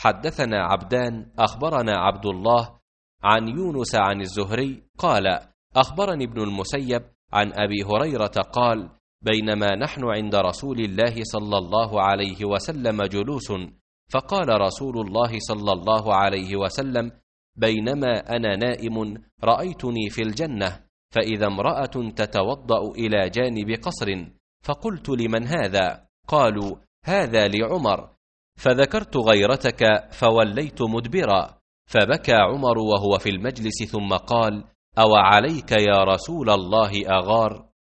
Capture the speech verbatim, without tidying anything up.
حدثنا عبدان أخبرنا عبد الله عن يونس عن الزهري قال أخبرني ابن المسيب عن أبي هريرة قال بينما نحن عند رسول الله صلى الله عليه وسلم جلوس فقال رسول الله صلى الله عليه وسلم بينما أنا نائم رأيتني في الجنة فإذا امرأة تتوضأ إلى جانب قصر فقلت لمن هذا؟ قالوا هذا لعمر، فذكرت غيرتك فوليت مدبرا، فبكى عمر وهو في المجلس ثم قال أو عليك يا رسول الله أغار؟